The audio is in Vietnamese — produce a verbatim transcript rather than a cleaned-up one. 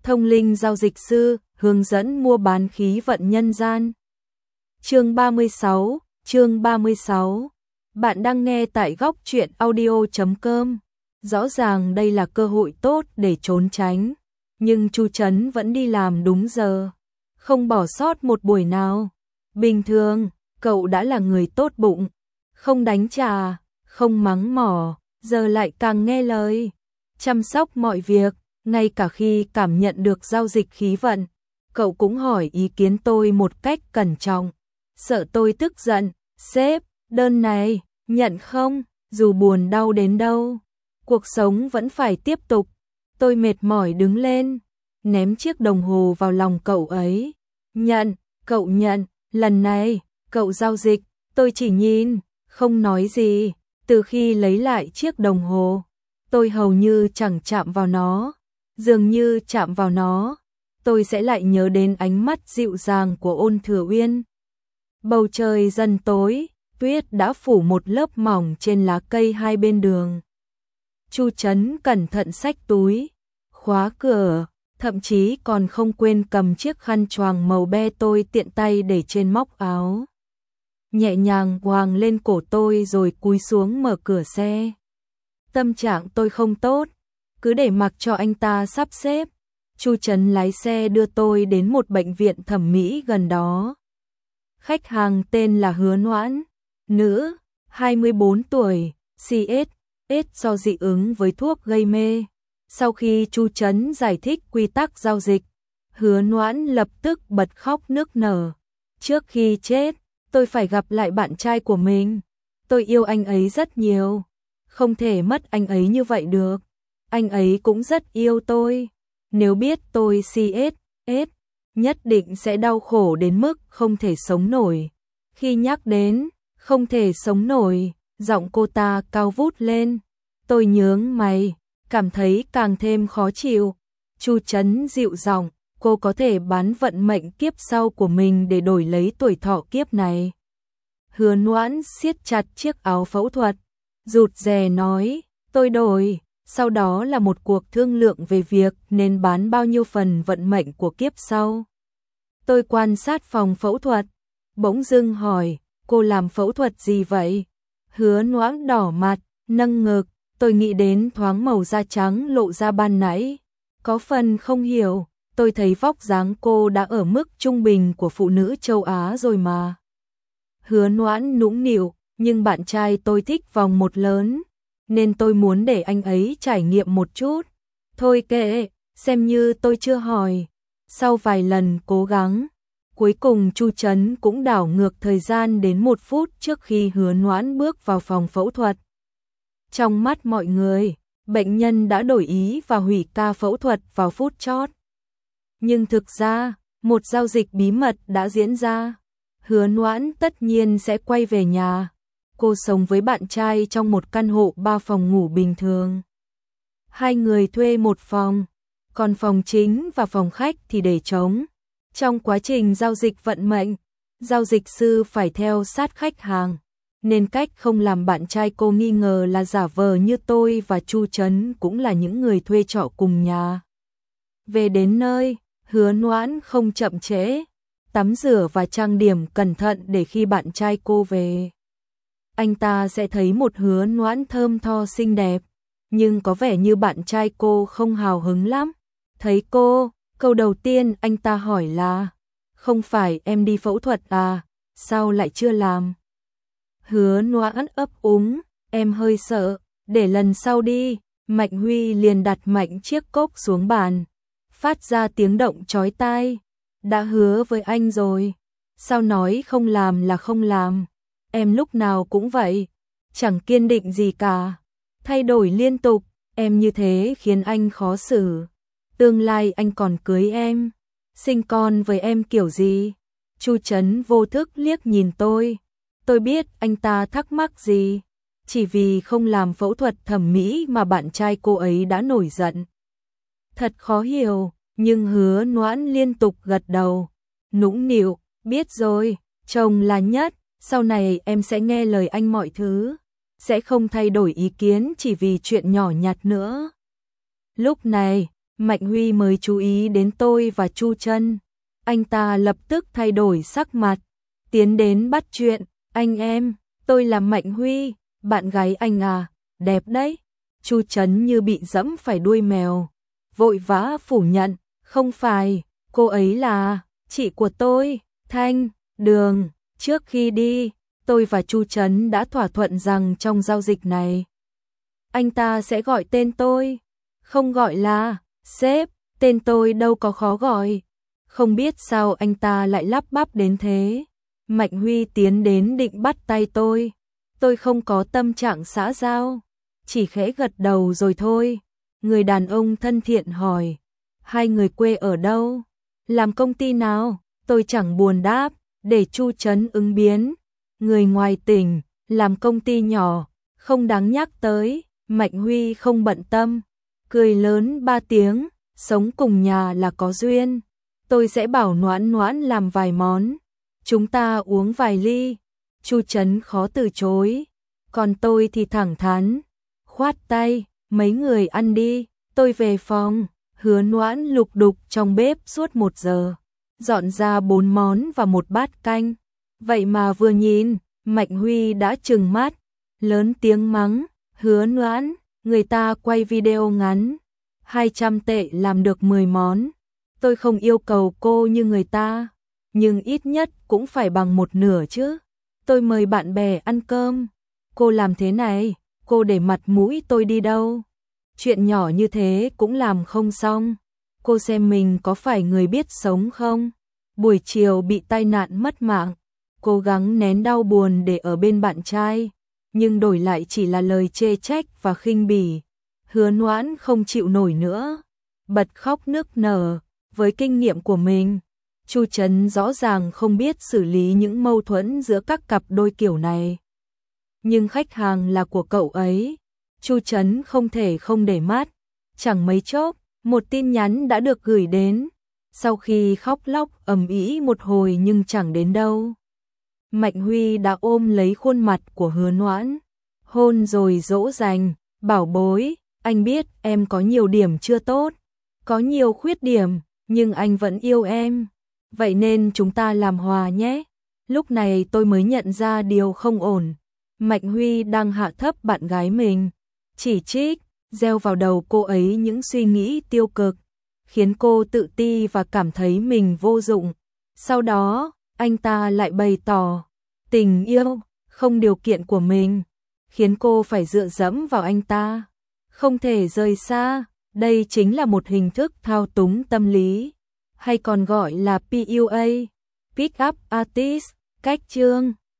Thông linh giao dịch sư, hướng dẫn mua bán khí vận nhân gian. Chương ba mươi sáu, chương ba mươi sáu. Bạn đang nghe tại góc truyện audio chấm com. Rõ ràng đây là cơ hội tốt để trốn tránh, nhưng Chu Trấn vẫn đi làm đúng giờ, không bỏ sót một buổi nào. Bình thường, cậu đã là người tốt bụng, không đánh trả, không mắng mỏ, giờ lại càng nghe lời, chăm sóc mọi việc, ngay cả khi cảm nhận được giao dịch khí vận, cậu cũng hỏi ý kiến tôi một cách cẩn trọng, sợ tôi tức giận. Sếp, đơn này, nhận không? Dù buồn đau đến đâu, cuộc sống vẫn phải tiếp tục. Tôi mệt mỏi đứng lên, ném chiếc đồng hồ vào lòng cậu ấy. Nhận, cậu nhận, lần này, cậu giao dịch. Tôi chỉ nhìn, không nói gì. Từ khi lấy lại chiếc đồng hồ, tôi hầu như chẳng chạm vào nó. Dường như chạm vào nó, tôi sẽ lại nhớ đến ánh mắt dịu dàng của Ôn Thừa Uyên. Bầu trời dần tối, tuyết đã phủ một lớp mỏng trên lá cây hai bên đường. Chu Trấn cẩn thận xách túi, khóa cửa, thậm chí còn không quên cầm chiếc khăn choàng màu be tôi tiện tay để trên móc áo. Nhẹ nhàng quàng lên cổ tôi rồi cúi xuống mở cửa xe. Tâm trạng tôi không tốt, cứ để mặc cho anh ta sắp xếp. Chu Trấn lái xe đưa tôi đến một bệnh viện thẩm mỹ gần đó. Khách hàng tên là Hứa Noãn, nữ, hai mươi bốn tuổi, xê ét, ét do dị ứng với thuốc gây mê. Sau khi Chu Trấn giải thích quy tắc giao dịch, Hứa Noãn lập tức bật khóc nức nở. Trước khi chết, tôi phải gặp lại bạn trai của mình. Tôi yêu anh ấy rất nhiều, không thể mất anh ấy như vậy được. Anh ấy cũng rất yêu tôi. Nếu biết tôi xê ét, ét, nhất định sẽ đau khổ đến mức không thể sống nổi. Khi nhắc đến không thể sống nổi, giọng cô ta cao vút lên. Tôi nhướng mày, cảm thấy càng thêm khó chịu. Chu Trấn dịu giọng, cô có thể bán vận mệnh kiếp sau của mình để đổi lấy tuổi thọ kiếp này. Hứa Noãn siết chặt chiếc áo phẫu thuật, rụt rè nói, tôi đổi. Sau đó là một cuộc thương lượng về việc nên bán bao nhiêu phần vận mệnh của kiếp sau. Tôi quan sát phòng phẫu thuật, bỗng dưng hỏi, cô làm phẫu thuật gì vậy? Hứa Noãn đỏ mặt, nâng ngực, tôi nghĩ đến thoáng màu da trắng lộ ra ban nãy. Có phần không hiểu, tôi thấy vóc dáng cô đã ở mức trung bình của phụ nữ châu Á rồi mà. Hứa Noãn nũng nịu, nhưng bạn trai tôi thích vòng một lớn, nên tôi muốn để anh ấy trải nghiệm một chút. Thôi kệ, xem như tôi chưa hỏi. Sau vài lần cố gắng, cuối cùng Chu Trấn cũng đảo ngược thời gian đến một phút trước khi Hứa Noãn bước vào phòng phẫu thuật. Trong mắt mọi người, bệnh nhân đã đổi ý và hủy ca phẫu thuật vào phút chót. Nhưng thực ra, một giao dịch bí mật đã diễn ra. Hứa Noãn tất nhiên sẽ quay về nhà. Cô sống với bạn trai trong một căn hộ ba phòng ngủ bình thường. Hai người thuê một phòng, còn phòng chính và phòng khách thì để trống. Trong quá trình giao dịch vận mệnh, giao dịch sư phải theo sát khách hàng, nên cách không làm bạn trai cô nghi ngờ là giả vờ như tôi và Chu Trấn cũng là những người thuê trọ cùng nhà. Về đến nơi, Hứa Noãn không chậm trễ, tắm rửa và trang điểm cẩn thận để khi bạn trai cô về, anh ta sẽ thấy một Hứa Noãn thơm tho xinh đẹp. Nhưng có vẻ như bạn trai cô không hào hứng lắm. Thấy cô, câu đầu tiên anh ta hỏi là, không phải em đi phẫu thuật à, sao lại chưa làm? Hứa Noãn ấp úng, em hơi sợ, để lần sau đi. Mạnh Huy liền đặt mạnh chiếc cốc xuống bàn, phát ra tiếng động chói tai. Đã hứa với anh rồi, sao nói không làm là không làm? Em lúc nào cũng vậy, chẳng kiên định gì cả, thay đổi liên tục, em như thế khiến anh khó xử. Tương lai anh còn cưới em, sinh con với em kiểu gì? Chu Trấn vô thức liếc nhìn tôi. Tôi biết anh ta thắc mắc gì. Chỉ vì không làm phẫu thuật thẩm mỹ mà bạn trai cô ấy đã nổi giận. Thật khó hiểu, nhưng Hứa Noãn liên tục gật đầu, nũng nịu, biết rồi, chồng là nhất. Sau này em sẽ nghe lời anh mọi thứ, sẽ không thay đổi ý kiến chỉ vì chuyện nhỏ nhặt nữa. Lúc này, Mạnh Huy mới chú ý đến tôi và Chu Trân. Anh ta lập tức thay đổi sắc mặt, tiến đến bắt chuyện, anh em, tôi là Mạnh Huy, bạn gái anh à, đẹp đấy. Chu Trân như bị dẫm phải đuôi mèo, vội vã phủ nhận, không phải, cô ấy là chị của tôi, Thanh, Đường. Trước khi đi, tôi và Chu Trân đã thỏa thuận rằng trong giao dịch này, anh ta sẽ gọi tên tôi, không gọi là sếp, tên tôi đâu có khó gọi. Không biết sao anh ta lại lắp bắp đến thế. Mạnh Huy tiến đến định bắt tay tôi. Tôi không có tâm trạng xã giao, chỉ khẽ gật đầu rồi thôi. Người đàn ông thân thiện hỏi, hai người quê ở đâu? Làm công ty nào? Tôi chẳng buồn đáp, để Chu Trân ứng biến. Người ngoài tỉnh, làm công ty nhỏ, không đáng nhắc tới. Mạnh Huy không bận tâm, cười lớn ba tiếng, sống cùng nhà là có duyên. Tôi sẽ bảo Noãn Noãn làm vài món, chúng ta uống vài ly. Chu Trân khó từ chối, còn tôi thì thẳng thắn, khoát tay, mấy người ăn đi, tôi về phòng. Hứa Noãn lục đục trong bếp suốt một giờ, dọn ra bốn món và một bát canh. Vậy mà vừa nhìn, Mạnh Huy đã trừng mắt, lớn tiếng mắng, Hứa Noãn, người ta quay video ngắn, hai trăm tệ làm được mười món. Tôi không yêu cầu cô như người ta, nhưng ít nhất cũng phải bằng một nửa chứ. Tôi mời bạn bè ăn cơm, cô làm thế này, cô để mặt mũi tôi đi đâu? Chuyện nhỏ như thế cũng làm không xong. Cô xem mình có phải người biết sống không? Buổi chiều bị tai nạn mất mạng, cố gắng nén đau buồn để ở bên bạn trai, nhưng đổi lại chỉ là lời chê trách và khinh bỉ. Hứa Noãn không chịu nổi nữa, bật khóc nức nở. Với kinh nghiệm của mình, Chu Trân rõ ràng không biết xử lý những mâu thuẫn giữa các cặp đôi kiểu này. Nhưng khách hàng là của cậu ấy, Chu Trân không thể không để mắt. Chẳng mấy chốc, một tin nhắn đã được gửi đến. Sau khi khóc lóc ầm ĩ một hồi nhưng chẳng đến đâu, Mạnh Huy đã ôm lấy khuôn mặt của Hứa Noãn, hôn rồi dỗ dành, bảo bối, anh biết em có nhiều điểm chưa tốt, có nhiều khuyết điểm, nhưng anh vẫn yêu em. Vậy nên chúng ta làm hòa nhé. Lúc này tôi mới nhận ra điều không ổn. Mạnh Huy đang hạ thấp bạn gái mình, chỉ trích, gieo vào đầu cô ấy những suy nghĩ tiêu cực, khiến cô tự ti và cảm thấy mình vô dụng. Sau đó, anh ta lại bày tỏ tình yêu không điều kiện của mình, khiến cô phải dựa dẫm vào anh ta, không thể rời xa. Đây chính là một hình thức thao túng tâm lý, hay còn gọi là pê u a, Pick Up Artist, cách chương.